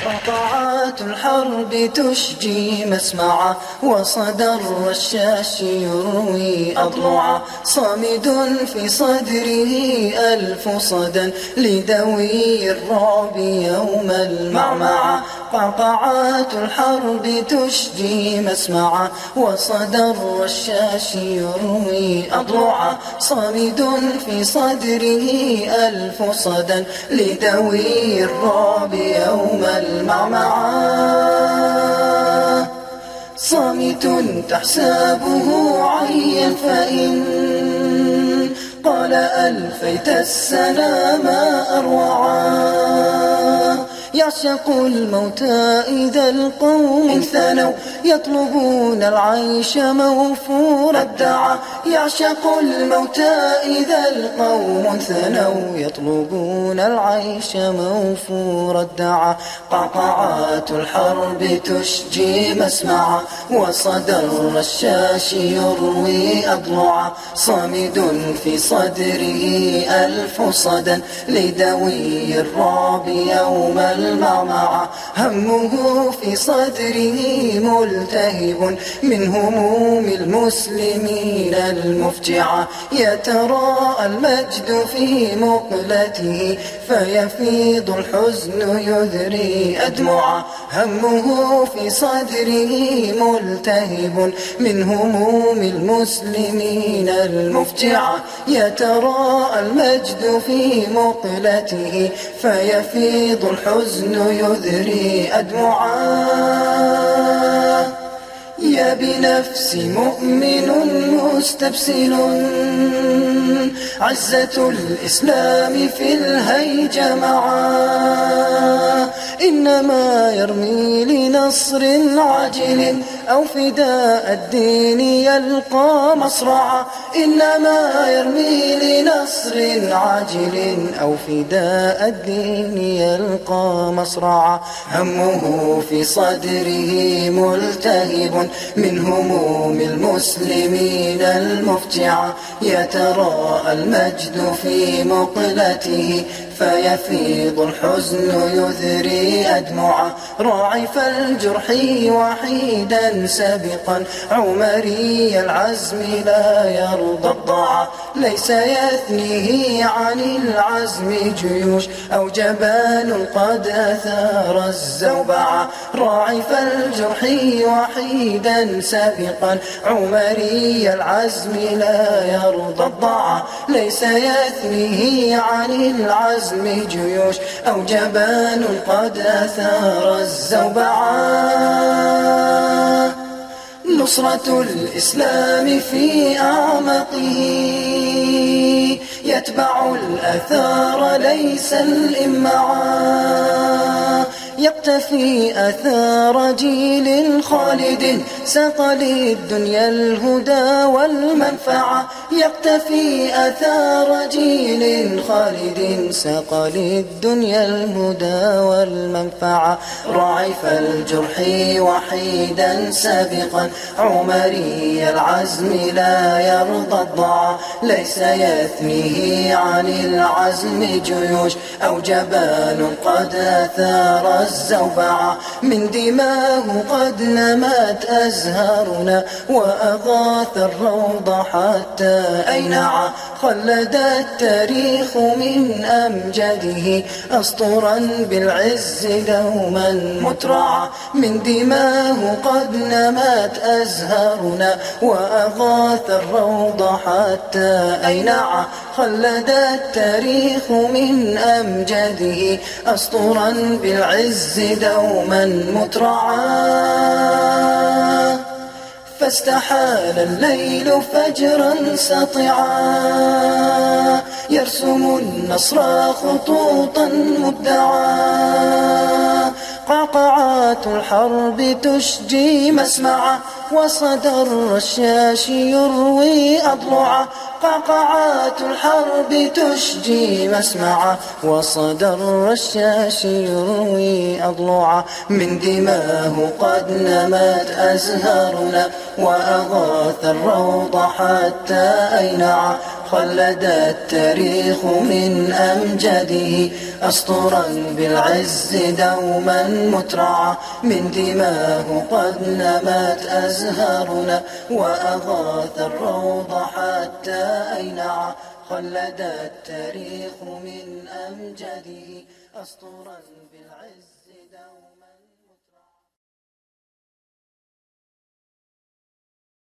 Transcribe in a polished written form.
قطعات الحرب تشجي مسمعا، وصدى الرشاش يروي أضلعا. صامد في صدره ألف صدى لذوي الرعب يوم المعمعة. قطعات الحرب تشجي مسمعا، وصدى الرشاش يروي أضلعا. صامد في صدره ألف صدى لذوي الرعب يوم المعمعة. صامت تحسبه عيا، فإن قال ألفيت السنا ما أروعا. يعشق الموت إذا القوم ثنوا، يطلبون العيش موفور الدعى. يعشق الموت إذا القوم ثنوا، يطلبون العيش موفور الدعى. قطعات الحرب تشجي مسمعا، وصدى الرشاش يروي أضلعا. صامد في صدره ألف صدى لذوي الرعب يوم المعمعة. همه في صدره ملتهب من هموم المسلمين المفجعة. يتراءى المجد في مقلته، فيفيض الحزن يذري أدمعا. همه في صدره ملتهب من هموم المسلمين المفجعة. يتراءى المجد في مقلته، فيفيض الحزن يذري أدمعا. يا بنفس مؤمن مستبسل، عزة الإسلام في الهيج معا. إنما يرمي لنصر عاجل أو فداء الدين يلقى مصرعا. إنما يرمي لنصر عاجل أو فداء الدين يلقى مصرعا. همه في صدره ملتهب من هموم المسلمين المفجعة. يتراءى المجد في مقلته، فيفيض الحزن يذري أدمعا. راعف الجرح وحيدا سابقا، عمري العزم لا يرضى الضاع. ليس يثنيه عن العزم جيوش أو جبان قد أثار الزوبعة. راعف الجرح وحيدا سابقا، عمري العزم لا يرضى الضاع. ليس يثنيه عن العزم جيوش أو جبان قد أثار الزوبعة. نصرة الإسلام في أعمقه، يتبع الأثار ليس الإمعا. يقتفي أثار جيل خالد ساق للدنيا الهدى والمنفعة. يقتفي أثار جيل خالد ساق للدنيا الهدى والمنفعة. راعف الجرح وحيدا سابقا، عمري العزم لا يرضى الضاع. ليس يثنيه عن العزم جيوش أو جبان قد أثار الزوبعة. من دماه قد نمت أزهارنا، وأغاث الروض حتى أينعا. خلد التاريخ من أمجده أسطرا بالعز دوما مترعا. من دماه قد نمت أزهارنا، وأغاث الروض حتى أينعا. خلد التاريخ من أمجده أسطرا بالعز دوما مترعا. فاستحال الليل فجرا سطعا، يرسم النصر خطوطا مبدعا. قعقعات الحرب تشجي مسمعا، وصدى الرشاش يروي أضلعا. قعقعات الحرب تشجي مسمعا، وصدى الرشاش يروي أضلعا. من دماه قد نمت أزهارنا، وأغاث الروض حتى أينعا. خلد التاريخ من أمجاده أسطورا بالعز دوما مترعا من دماه قد نمت أزهارنا وأغاث الروض حتى أينعا خلد التاريخ من أمجاده أسطورا بالعز دوما